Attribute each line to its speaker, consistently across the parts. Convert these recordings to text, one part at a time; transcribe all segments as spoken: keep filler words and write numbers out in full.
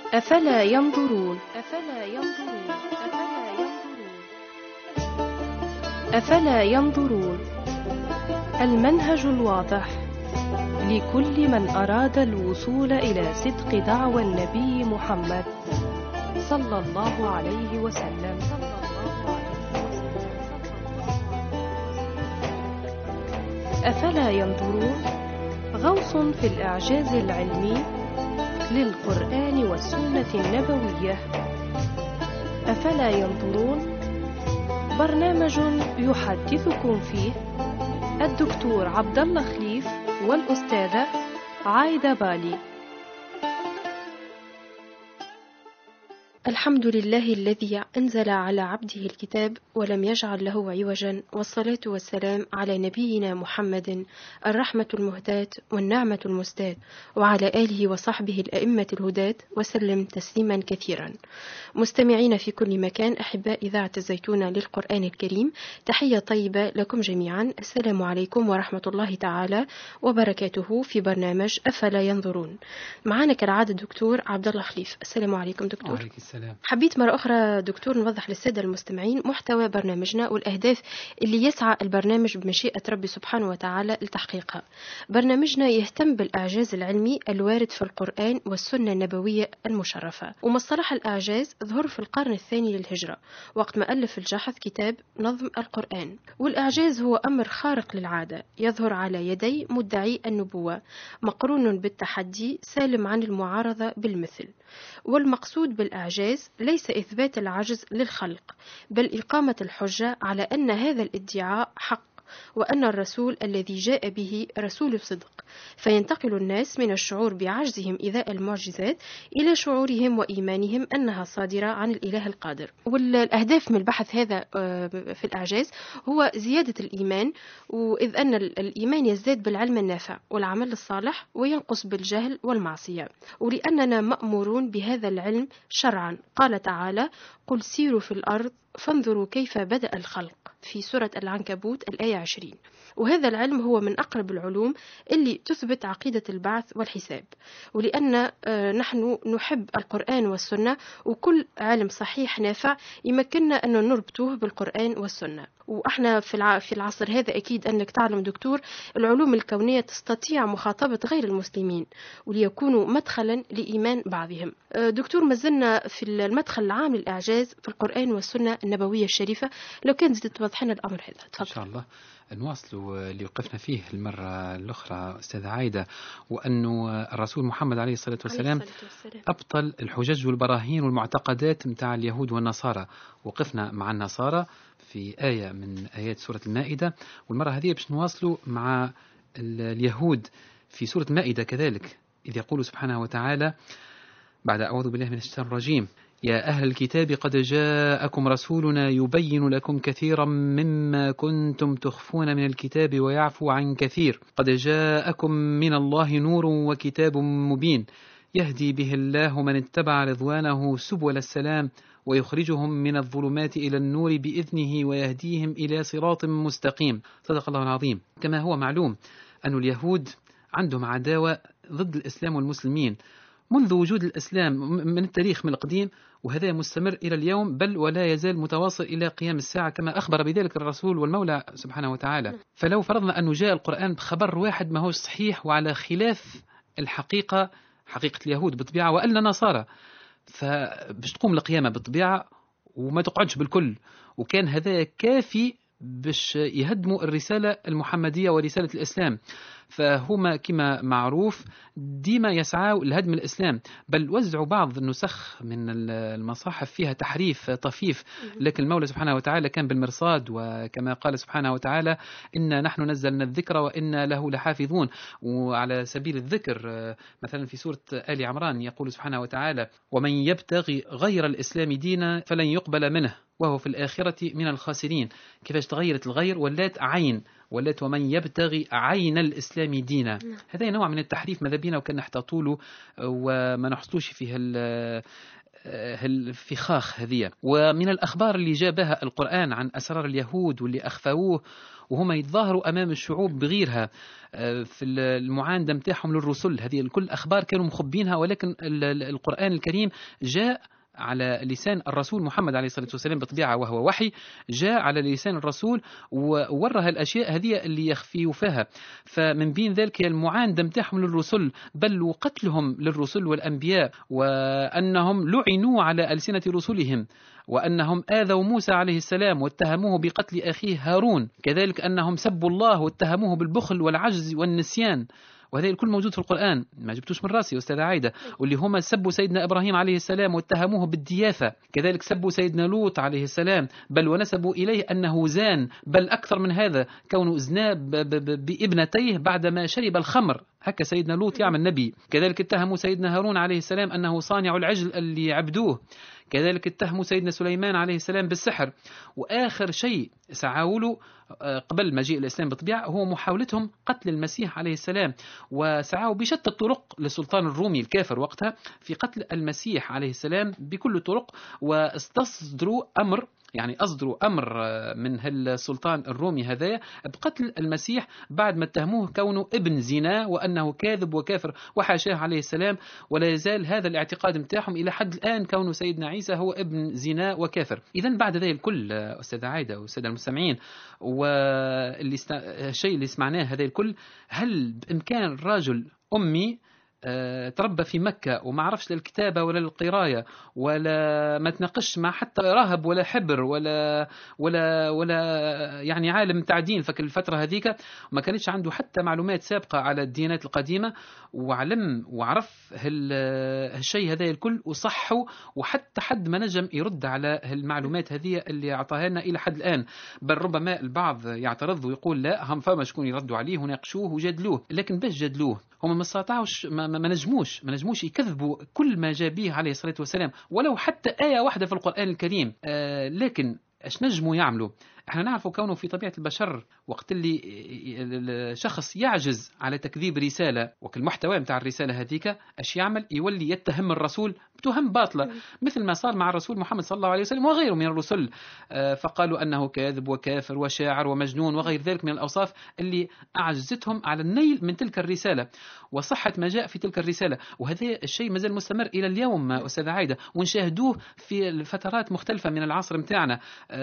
Speaker 1: أفلا ينظرون أفلا ينظرون أفلا ينظرون أفلا ينظرون المنهج الواضح لكل من أراد الوصول إلى صدق دعوى النبي محمد صلى الله عليه وسلم. أفلا ينظرون غوص في الإعجاز العلمي للقرآن والسنة النبوية. أفلا ينظرون برنامج يحدثكم فيه الدكتور عبد الله خليف والأستاذة عايدة بالي. الحمد لله الذي أنزل على عبده الكتاب ولم يجعل له عوجا، والصلاة والسلام على نبينا محمد الرحمة المهداة والنعمة المستاة، وعلى آله وصحبه الأئمة الهداة، وسلم تسليما كثيرا. مستمعين في كل مكان، أحباء إذاعة الزيتون للقرآن الكريم، تحية طيبة لكم جميعا. السلام عليكم ورحمة الله تعالى وبركاته في برنامج أفلا ينظرون. معنا كالعادة دكتور عبد الله خليف. السلام عليكم دكتور.
Speaker 2: وعليكم السلام.
Speaker 1: حبيت مرة أخرى دكتور نوضح للسادة المستمعين محتوى برنامجنا والأهداف اللي يسعى البرنامج بمشيئة ربي سبحانه وتعالى لتحقيقها. برنامجنا يهتم بالإعجاز العلمي الوارد في القرآن والسنة النبوية المشرفة. ومصطلح الإعجاز ظهر في القرن الثاني للهجرة وقت ما ألف الجاحظ كتاب نظم القرآن. والإعجاز هو أمر خارق للعادة يظهر على يدي مدعي النبوة، مقرون بالتحدي سالم عن المعارضة بالمثل. والمقصود بالإعجاز ليس إثبات العجز للخلق، بل إقامة الحجة على أن هذا الادعاء حق، وأن الرسول الذي جاء به رسول صدق، فينتقل الناس من الشعور بعجزهم إزاء المعجزات إلى شعورهم وإيمانهم أنها صادرة عن الإله القادر. والأهداف من البحث هذا في الإعجاز هو زيادة الإيمان، وإذ أن الإيمان يزداد بالعلم النافع والعمل الصالح وينقص بالجهل والمعصية، ولأننا مأمورون بهذا العلم شرعا. قال تعالى: قل سيروا في الأرض فانظروا كيف بدأ الخلق، في سورة العنكبوت الآية عشرين. وهذا العلم هو من أقرب العلوم اللي تثبت عقيدة البعث والحساب، ولأن نحن نحب القرآن والسنة، وكل علم صحيح نافع يمكننا أن نربطه بالقرآن والسنة. وإحنا في العصر هذا أكيد أنك تعلم دكتور العلوم الكونية تستطيع مخاطبة غير المسلمين وليكونوا مدخلا لإيمان بعضهم. دكتور ما زلنا في المدخل العام للإعجاز في القرآن والسنة النبوية الشريفة، لو كانت توضح لنا الأمر هذا تفضل.
Speaker 2: إن شاء الله نواصل اللي وقفنا فيه المرة الأخرى أستاذة عايدة، وأنه الرسول محمد عليه الصلاة والسلام أبطل الحجج والبراهين والمعتقدات متاع اليهود والنصارى. وقفنا مع النصارى في آية من آيات سورة المائدة، والمرة هذه باش نواصلوا مع اليهود في سورة المائدة كذلك، إذ يقول سبحانه وتعالى بعد أعوذ بالله من الشيطان الرجيم: يا أهل الكتاب قد جاءكم رسولنا يبين لكم كثيرا مما كنتم تخفون من الكتاب ويعفو عن كثير، قد جاءكم من الله نور وكتاب مبين يهدي به الله من اتبع رضوانه سبل السلام ويخرجهم من الظلمات إلى النور بإذنه ويهديهم إلى صراط مستقيم. صدق الله العظيم. كما هو معلوم أن اليهود عندهم عداوة ضد الإسلام والمسلمين منذ وجود الإسلام من التاريخ من القديم، وهذا مستمر إلى اليوم، بل ولا يزال متواصل إلى قيام الساعة كما أخبر بذلك الرسول والمولى سبحانه وتعالى. فلو فرضنا أنه جاء القرآن بخبر واحد ما هو صحيح وعلى خلاف الحقيقة، حقيقة اليهود بالطبيعة وألا نصارى، فبش تقوم القيامة بالطبيعة وما تقعدش بالكل، وكان هذا كافي باش يهدموا الرسالة المحمدية ورسالة الإسلام. فهما كما معروف ديما يسعوا لهدم الإسلام، بل وزعوا بعض النسخ من المصاحف فيها تحريف طفيف، لكن المولى سبحانه وتعالى كان بالمرصاد، وكما قال سبحانه وتعالى: إنا نحن نزلنا الذكر وإنا له لحافظون. وعلى سبيل الذكر مثلا في سورة آل عمران يقول سبحانه وتعالى: ومن يبتغي غير الإسلام دينا فلن يقبل منه وهو في الآخرة من الخاسرين. كيفاش تغيرت الغير ولات عين، ولات ومن يبتغي عين الإسلام دينا. هذا نوع من التحريف ماذا بينا وكان نحتاطوله وما نحصلوش فيه الفخاخ هذه. ومن الأخبار اللي جابها القرآن عن أسرار اليهود واللي أخفوه وهم يتظاهروا أمام الشعوب بغيرها في المعاندة متاعهم للرسل، هذه الكل أخبار كانوا مخبينها، ولكن القرآن الكريم جاء على لسان الرسول محمد عليه الصلاة والسلام بطبيعة وهو وحي، جاء على لسان الرسول وورها الأشياء هذه اللي يخفي فيها. فمن بين ذلك المعاندة متاعهم للرسل، بل وقتلهم للرسل والأنبياء، وأنهم لعنوا على ألسنة رسلهم، وأنهم آذوا موسى عليه السلام واتهموه بقتل أخيه هارون، كذلك أنهم سبوا الله واتهموه بالبخل والعجز والنسيان. وهذا الكل موجود في القرآن، ما جبتوش من راسي أستاذة عايدة. واللي هم سبوا سيدنا إبراهيم عليه السلام واتهموه بالدياثة، كذلك سبوا سيدنا لوط عليه السلام، بل ونسبوا إليه أنه زان، بل أكثر من هذا كونه زنا بابنتيه بعدما شرب الخمر، هكا سيدنا لوط يعمل نبي. كذلك اتهموا سيدنا هارون عليه السلام أنه صانع العجل اللي عبدوه، كذلك اتهموا سيدنا سليمان عليه السلام بالسحر. وآخر شيء سعاولوا قبل مجيء الإسلام بطبيعة هو محاولتهم قتل المسيح عليه السلام، وسعوا بشتى الطرق للسلطان الرومي الكافر وقتها في قتل المسيح عليه السلام بكل الطرق، واستصدروا أمر يعني أصدروا أمر من السلطان الرومي هذايا بقتل المسيح بعد ما اتهموه كونه ابن زنا وأنه كاذب وكافر وحاشاه عليه السلام. ولا يزال هذا الاعتقاد متاعهم إلى حد الآن كونه سيدنا عيسى هو ابن زنا وكافر. إذن بعد ذلك الكل أستاذة عايدة والسادة المستمعين، واللي است... الشيء اللي سمعناه هذا الكل، هل بإمكان رجل أمي أه تربى في مكة وما عرفش للكتابة ولا للقراية ولا ما تناقش مع حتى راهب ولا حبر ولا ولا ولا يعني عالم تعدين فك الفترة هذيك، ما كانتش عنده حتى معلومات سابقة على الديانات القديمة، وعلم وعرف هالشيء هذا الكل وصحه، وحتى حد ما نجم يرد على المعلومات هذه اللي أعطاها لنا إلى حد الآن. بل ربما البعض يعترض ويقول لا، هم فما شكون يردوا عليه وناقشوه وجادلوه، لكن باش جادلوه هم ما استطاعوش ما, ما نجموش ما نجموش يكذبوا كل ما جاء به عليه الصلاة والسلام ولو حتى آية واحدة في القرآن الكريم. آه لكن ايش نجموا يعملوا؟ احنا نعرفوا كونه في طبيعة البشر وقت اللي الشخص يعجز على تكذيب رسالة وكالمحتوى متاع الرسالة هذيك، ايش يعمل؟ يولي يتهم الرسول بتهم باطلة، مثل ما صار مع الرسول محمد صلى الله عليه وسلم وغيره من الرسل، فقالوا أنه كاذب وكافر وشاعر ومجنون وغير ذلك من الأوصاف اللي أعجزتهم على النيل من تلك الرسالة وصحة ما جاء في تلك الرسالة. وهذا الشيء مازال مستمر إلى اليوم أستاذ عايدة، ونشاهدوه في الفترات مختلفة من العصر متاعنا،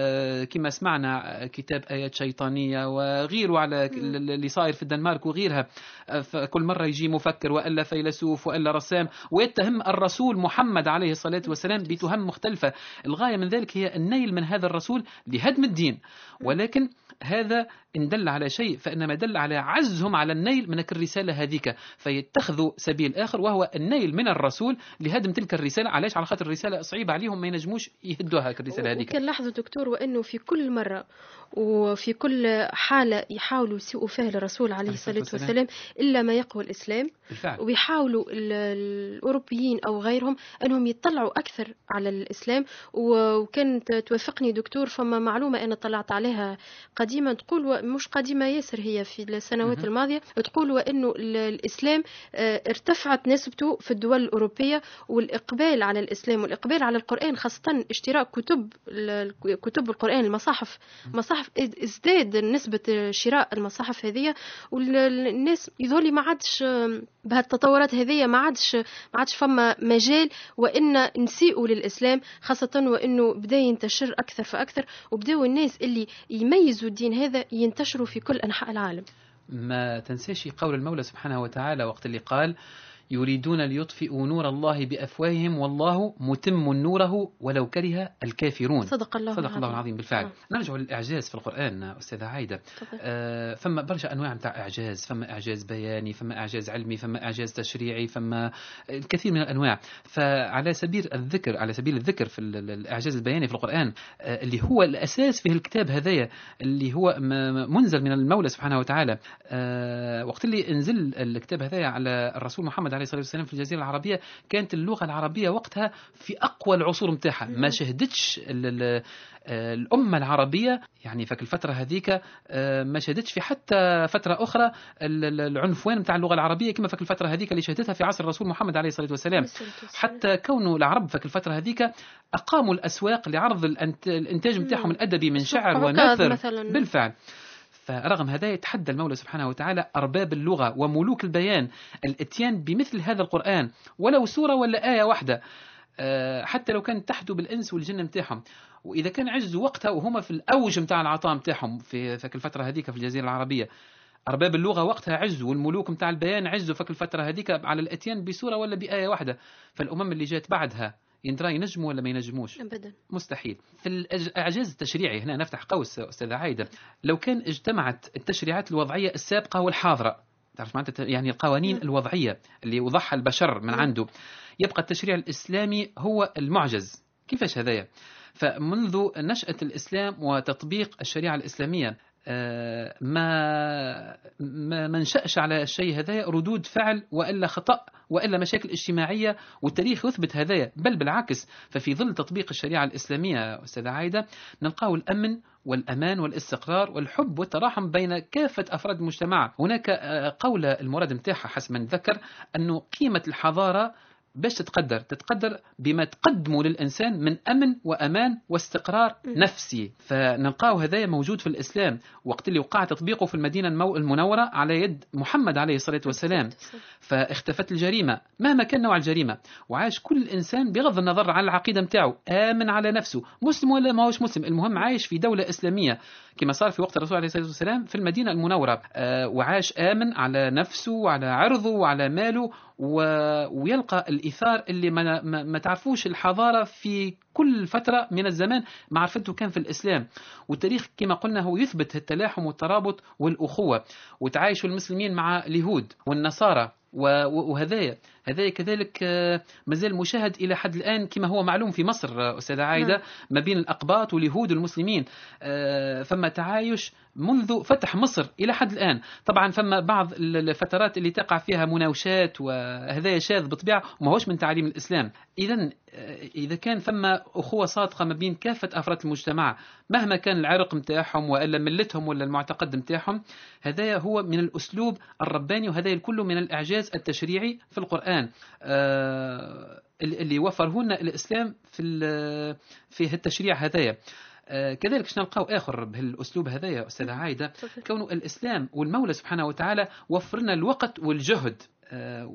Speaker 2: كما سمعنا كتاب آيات شيطانية وغيره على اللي صاير في الدنمارك وغيرها، كل مرة يجي مفكر وإلا فيلسوف وإلا رسام ويتهم الرسول محمد عليه الصلاة والسلام بتهم مختلفة. الغاية من ذلك هي النيل من هذا الرسول لهدم الدين، ولكن هذا إن دل على شيء فإنما دل على عجزهم على النيل من الرسالة هذيك، فيتخذوا سبيل آخر وهو النيل من الرسول لهدم تلك الرسالة. علاش؟ على خاطر الرسالة صعيبة عليهم، ما ينجموش يهدوها الرسالة هذيك.
Speaker 1: وكان لاحظوا دكتور وأنه في كل مرة وفي كل حالة يحاولوا يسوءوا فيها للرسول عليه الصلاة والسلام إلا ما يقوى الإسلام بالفعل. ويحاولوا الأوروبيين أو غيرهم أنهم يطلعوا أكثر على الإسلام. وكانت توافقني دكتور فما معلومة أنا طلعت عليها قديما تقول، مش قديمة ياسر، هي في السنوات م- الماضية، تقول وأنه الإسلام ارتفعت نسبته في الدول الأوروبية، والإقبال على الإسلام والإقبال على القرآن خاصة اشتراء كتب كتب القرآن المصاحف مصاحف ازداد نسبة شراء المصاحف هذه. والناس يظهر ما عادش بهالتطورات هذه ما عادش ما عادش فما مجال وإن نسيئوا للإسلام، خاصة وإنه بدأ ينتشر أكثر فأكثر، وبدأوا الناس اللي يميزوا الدين هذا ينتشروا في كل أنحاء العالم.
Speaker 2: ما تنسيش قول المولى سبحانه وتعالى وقت اللي قال يريدون ليطفئوا نور الله بأفواههم والله متم نوره ولو كره الكافرون.
Speaker 1: صدق الله
Speaker 2: صدق الله العظيم بالفعل. آه. نرجع للإعجاز في القرآن أستاذة عايدة. آه فما برشا أنواع متاع إعجاز، فما إعجاز بياني، فما إعجاز علمي، فما إعجاز تشريعي، فما الكثير من الأنواع. فعلى سبيل الذكر على سبيل الذكر في الإعجاز البياني في القرآن آه اللي هو الأساس في الكتاب هذايا اللي هو منزل من المولى سبحانه وتعالى. آه وقت اللي انزل الكتاب هذايا على الرسول محمد عليه الصلاة والسلام في الجزيرة العربية، كانت اللغة العربية وقتها في أقوى العصور متاعها، ما شهدتش الأمة العربية يعني فك الفترة هذيك ما شهدتش في حتى فترة أخرى العنفوان متاع اللغة العربية كما فك الفترة هذيك اللي شهدتها في عصر الرسول محمد عليه الصلاة والسلام. حتى كونه العرب فك الفترة هذيك أقاموا الأسواق لعرض الإنتاج متاعهم الأدبي من شعر ونثر بالفعل. فرغم هذا يتحدى المولى سبحانه وتعالى أرباب اللغة وملوك البيان الاتيان بمثل هذا القرآن ولو سورة ولا آية واحدة، حتى لو كان تحدو بالإنس والجن متاعهم. وإذا كان عجزوا وقتها وهما في الأوج متاع العطاء متاعهم في فك الفترة هذيك في الجزيرة العربية، أرباب اللغة وقتها عزوا والملوك متاع البيان عزوا فك الفترة هذيك على الاتيان بسورة ولا بآية واحدة، فالأمم اللي جات بعدها يندرى ينجموا ولا ما ينجموش؟
Speaker 1: أبدا
Speaker 2: مستحيل. في الإعجاز التشريعي هنا نفتح قوس أستاذة عايدة، لو كان اجتمعت التشريعات الوضعية السابقة والحاضرة، تعرف معناتها يعني القوانين الوضعية اللي وضعها البشر من عنده، يبقى التشريع الإسلامي هو المعجز. كيفاش هذايا؟ فمنذ نشأة الإسلام وتطبيق الشريعة الإسلامية ما ما منشأش على الشيء هذايا ردود فعل وإلا خطأ وإلا مشاكل اجتماعية، والتاريخ يثبت هذايا، بل بالعكس. ففي ظل تطبيق الشريعة الإسلامية أستاذة عايدة نلقاو الأمن والأمان والاستقرار والحب والتراحم بين كافة أفراد المجتمع. هناك قولة المراد متاعها حسب ما نتذكر أنه قيمة الحضارة باش تتقدر تتقدر بما تقدموا للإنسان من أمن وأمان واستقرار نفسي. فنلقاو هذا موجود في الإسلام وقت اللي وقع تطبيقه في المدينة المنورة على يد محمد عليه الصلاة والسلام، فاختفت الجريمة مهما كان نوع الجريمة، وعاش كل إنسان بغض النظر عن العقيدة متاعه آمن على نفسه، مسلم ولا ما هوش مسلم، المهم عايش في دولة إسلامية كما صار في وقت الرسول عليه الصلاة والسلام في المدينة المنورة، آه وعاش آمن على نفسه وعلى عرضه وعلى ماله، ويلقى الإثار اللي ما, ما, ما تعرفوش الحضارة في كل فترة من الزمان معرفته كان في الإسلام. والتاريخ كما قلنا هو يثبت التلاحم والترابط والأخوة، وتعايش المسلمين مع اليهود والنصارى، وهذايا هذا كذلك مازال مشاهد إلى حد الآن كما هو معلوم في مصر أستاذة عايدة ما بين الأقباط واليهود والمسلمين، فما تعايش منذ فتح مصر إلى حد الآن. طبعا فما بعض الفترات اللي تقع فيها مناوشات وهذا شاذ بطبيعة وما هوش من تعاليم الإسلام. إذن إذا كان فما أخوة صادقة ما بين كافة أفراد المجتمع مهما كان العرق متاعهم وإلا ملتهم ولا المعتقد متاعهم، هذا هو من الأسلوب الرباني، وهذا الكل من الإعجاز التشريعي في القرآن آه اللي وفره لنا الإسلام في في التشريع هذايا. آه كذلك شنلقاو آخر بهالأسلوب هذايا أستاذة عايدة، كونه الإسلام والمولى سبحانه وتعالى وفرنا الوقت والجهد آه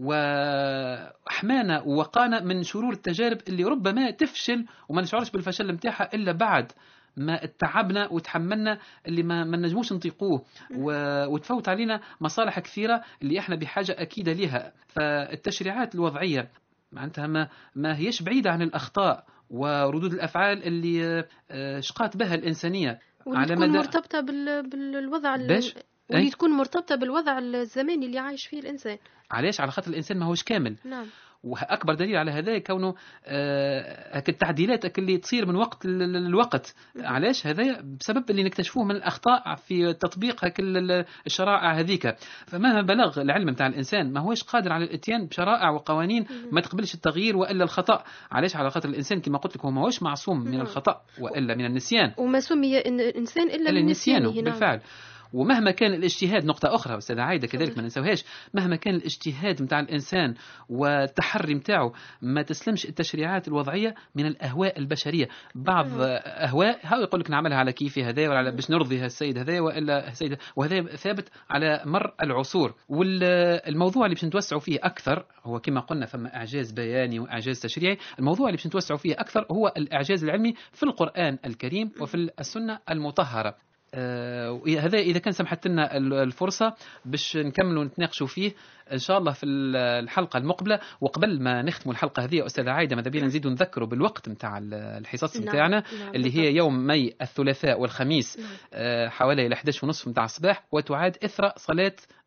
Speaker 2: وأحمانا ووقانا من شرور التجارب اللي ربما تفشل وما نشعرش بالفشل متاعها إلا بعد ما تعبنا وتحملنا اللي ما ما نجموش نطيقوه، وتفوت علينا مصالح كثيرة اللي احنا بحاجة أكيدة لها. فالتشريعات الوضعية معناتها ما ما هيش بعيدة عن الأخطاء وردود الأفعال اللي شقات بها الإنسانية
Speaker 1: على مدى مرتبطة بالوضع واللي تكون مرتبطة بالوضع الزماني اللي عايش فيه الإنسان.
Speaker 2: علاش؟ على خاطر الإنسان ما هوش كامل.
Speaker 1: نعم.
Speaker 2: وأكبر دليل على هذا كونه آه التعديلات اللي تصير من وقت للوقت. علاش؟ هذا بسبب اللي نكتشفوه من الأخطاء في تطبيق هك الشرائع هذيك. فمهما بلغ العلم متاع الإنسان ما هوش قادر على الاتيان بشرائع وقوانين ما تقبلش التغيير وإلا الخطأ. علاش؟ على خاطر الإنسان كما قلت لك هو ما هوش معصوم من الخطأ وإلا من النسيان،
Speaker 1: وما سمي الإنسان إلا من نسيانه
Speaker 2: بالفعل. ومهما كان الاجتهاد، نقطة أخرى أستاذة عايدة كذلك ما ننسوهاش، مهما كان الاجتهاد متاع الإنسان والتحري متاعه ما تسلمش التشريعات الوضعية من الأهواء البشرية. بعض أهواء هاو يقول لك نعملها على كيفي هذا ولا باش نرضي السيد هذا وإلا السيد، وهذا ثابت على مر العصور. والموضوع اللي باش نتوسعوا فيه أكثر هو كما قلنا فما إعجاز بياني وإعجاز تشريعي، الموضوع اللي باش نتوسعوا فيه أكثر هو الإعجاز العلمي في القرآن الكريم وفي السنة المطهرة. آه هذا إذا كان سمحت لنا الفرصة باش نكملوا نتناقشوا فيه إن شاء الله في الحلقة المقبلة. وقبل ما نختم الحلقة هذه أستاذة عايدة ماذا بينا نزيدوا نذكروا بالوقت متاع الحصص متاعنا اللي هي يوم ماي الثلاثاء والخميس آه حوالي إحدى عشر ونصف متاع الصباح، وتعاد إثر صلاة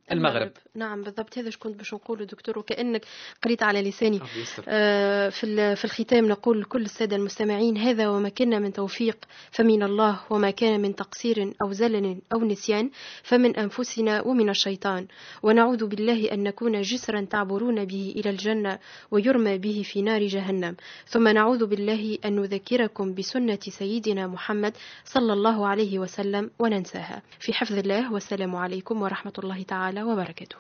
Speaker 2: المغرب.
Speaker 1: نعم بالضبط، هذا كنت باش نقوله دكتور، وكأنك قريت على لساني. آه في في الختام نقول لكل السادة المستمعين: هذا وما كان من توفيق فمن الله، وما كان من تقصير أو زلل أو نسيان فمن أنفسنا ومن الشيطان، ونعوذ بالله أن نكون جسرا تعبرون به إلى الجنة ويرمى به في نار جهنم، ثم نعوذ بالله أن نذكركم بسنة سيدنا محمد صلى الله عليه وسلم وننساها. في حفظ الله، والسلام عليكم ورحمة الله تعالى وبركاته.